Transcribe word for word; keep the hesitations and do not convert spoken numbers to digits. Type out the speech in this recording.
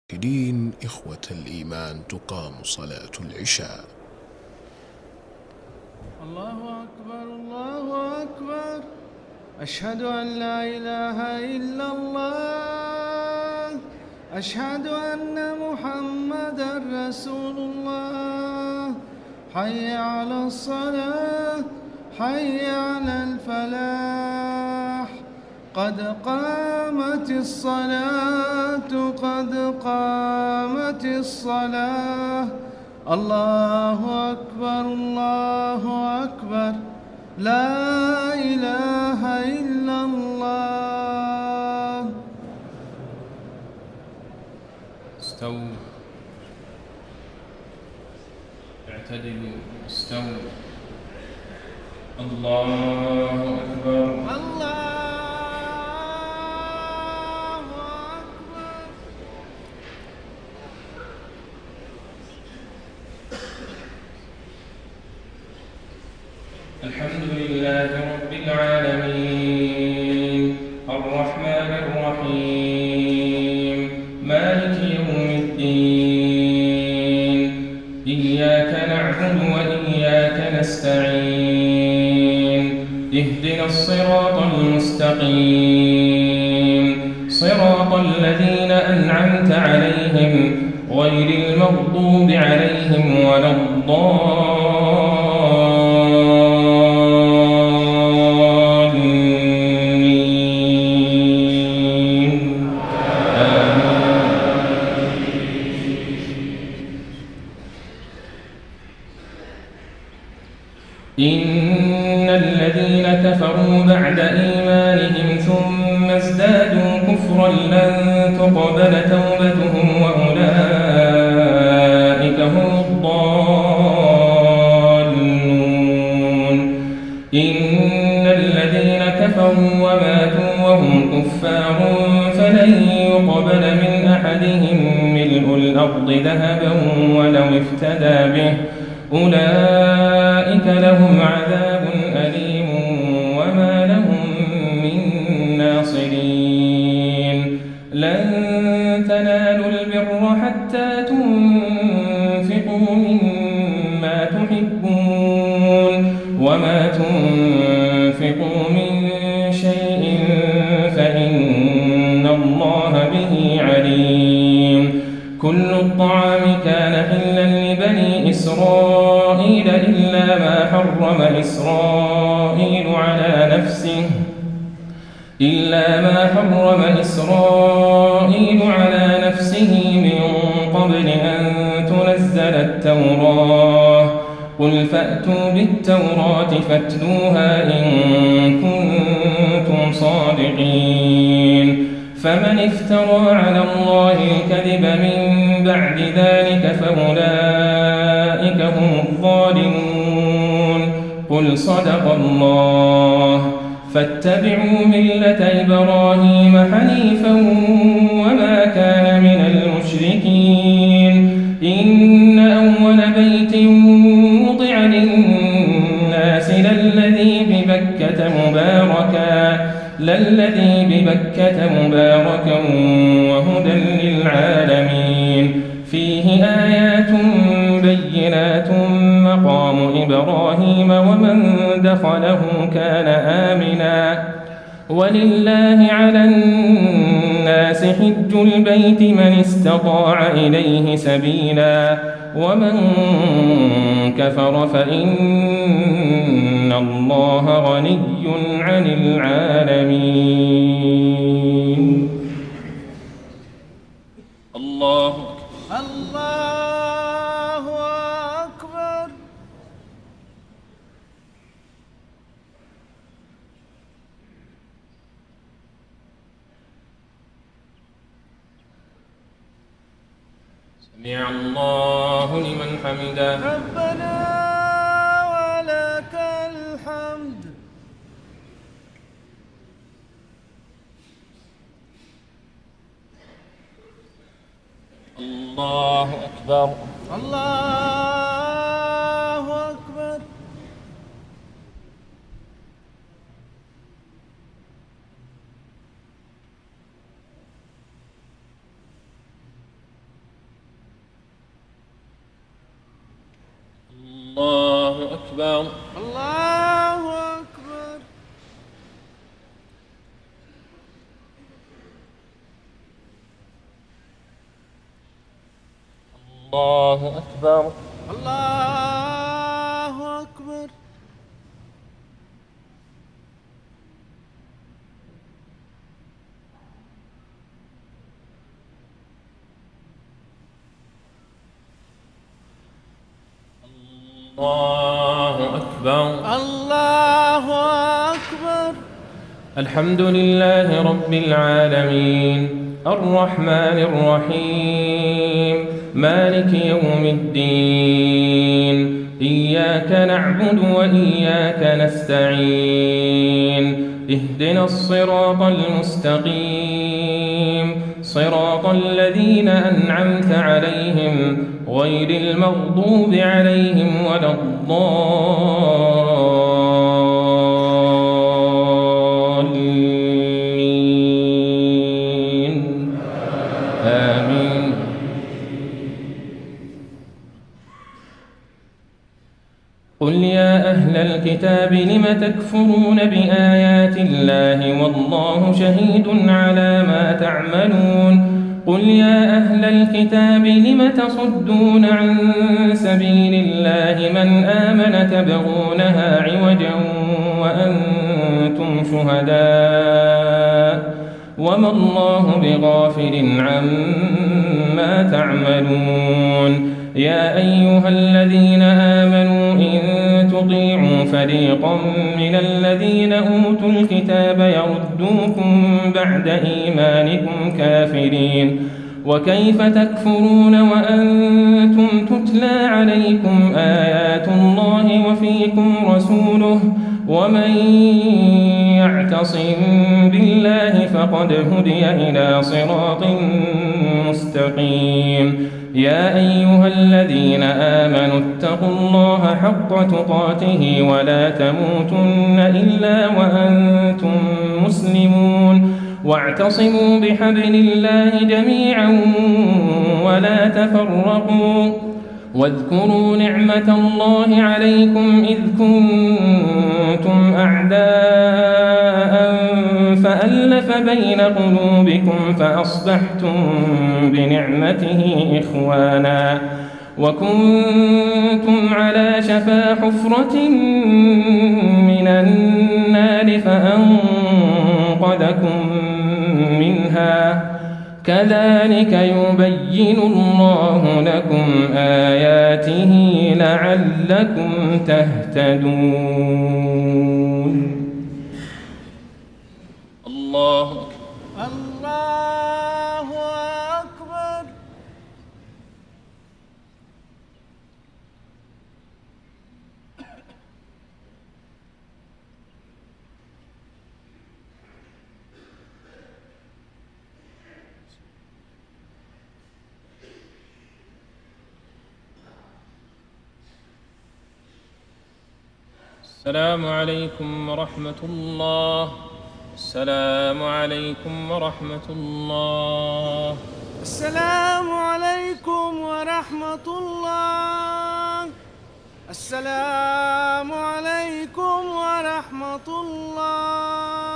دين إخوة الإيمان تقام صلاة العشاء. الله أكبر الله أكبر، أشهد أن لا إله إلا الله، أشهد أن محمدًا رسول الله. حي على الصلاة، حي على الفلاح، قد قامت الصلاة قد قامت الصلاة. الله أكبر الله أكبر، لا إله إلا الله. استووا، اعتدلوا، استووا. الله أكبر الله أكبر. الحمد لله رب العالمين، الرحمن الرحيم، مالك يوم الدين. إياك نعبد وإياك نستعين، اهدنا الصراط المستقيم، صراط الذين أنعمت عليهم غير المغضوب عليهم ولا الضالين. إن الذين كفروا بعد إيمانهم ثم ازدادوا كفرا لن تقبل توبتهم وأولئك هم الضالون. إن الذين كفروا وماتوا وهم كفار فلن يقبل من أحدهم ملء الأرض ذهبا ولو افتدى به، أولئك لهم عذاب أليم وما لهم من ناصرين. لن تنالوا البر حتى تنفقوا مما تحبون، وما تنفقوا من شيء فإن الله به عليم. كل الطعام كان حلا لبني إسرائيل إلا ما حرم إسرائيل على نفسه إلا ما حرم إسرائيل على نفسه من قبل أن تنزل التوراة. قل فأتوا بالتوراة فاتلوها إن كنتم صادقين. فمن افترى على الله الكذب من بعد ذلك فأولئك هم الظالمون. قل صدق الله. فاتبعوا ملة إبراهيم حنيفا وما كان من المشركين. إن أول بيت وضع للناس للذي ببكة مباركا للذي ببكة مباركا وهدى للعالمين. فيه آيات بينات مقام إبراهيم ومن دخله كان آمنا. ولله على الناس حج البيت من استطاع إليه سبيلا ومن كفر فإن الله غني عن العالمين. الله الله أكبر. سمع الله لمن حمده. ربنا ولك الحمد. الله أكبر الله أكبر. أكبر. الله أكبر. الله أكبر. الله أكبر. الله أكبر. الله أكبر. الحمد لله رب العالمين الرحمن الرحيم مالك يوم الدين إياك نعبد وإياك نستعين اهدنا الصراط المستقيم صراط الذين أنعمت عليهم غير المغضوب عليهم ولا الضالين آمين. قل يا أهل الكتاب لم تكفرون بآيات الله والله شهيد على ما تعملون. قل يا أهل الكتاب لم تصدون عن سبيل الله من آمن تبغونها عوجا وأنتم شهداء وما الله بغافل عما تعملون. يا أيها الذين آمنوا إن تطيعوا فريقا من الذين أوتوا الكتاب يردوكم بعد إيمانكم كافرين وكيف تكفرون وأنتم تتلى عليكم آيات الله وفيكم رسوله ومن يعتصم بالله فقد هدي إلى صراط مستقيم. يا أيها الذين آمنوا اتقوا الله حق تقاته ولا تموتن إلا وأنتم مسلمون واعتصموا بحبل الله جميعا ولا تفرقوا واذكروا نعمة الله عليكم إذ كنتم أعداء فألف بين قلوبكم فأصبحتم بنعمته إخوانا وكنتم على شفا حفرة من النار فأنقذكم منها كذلك يبين الله لكم آياته لعلكم تهتدون. الله الله أكبر. السلام عليكم ورحمة الله. السلام عليكم ورحمة الله. السلام عليكم ورحمة الله. السلام عليكم ورحمة الله.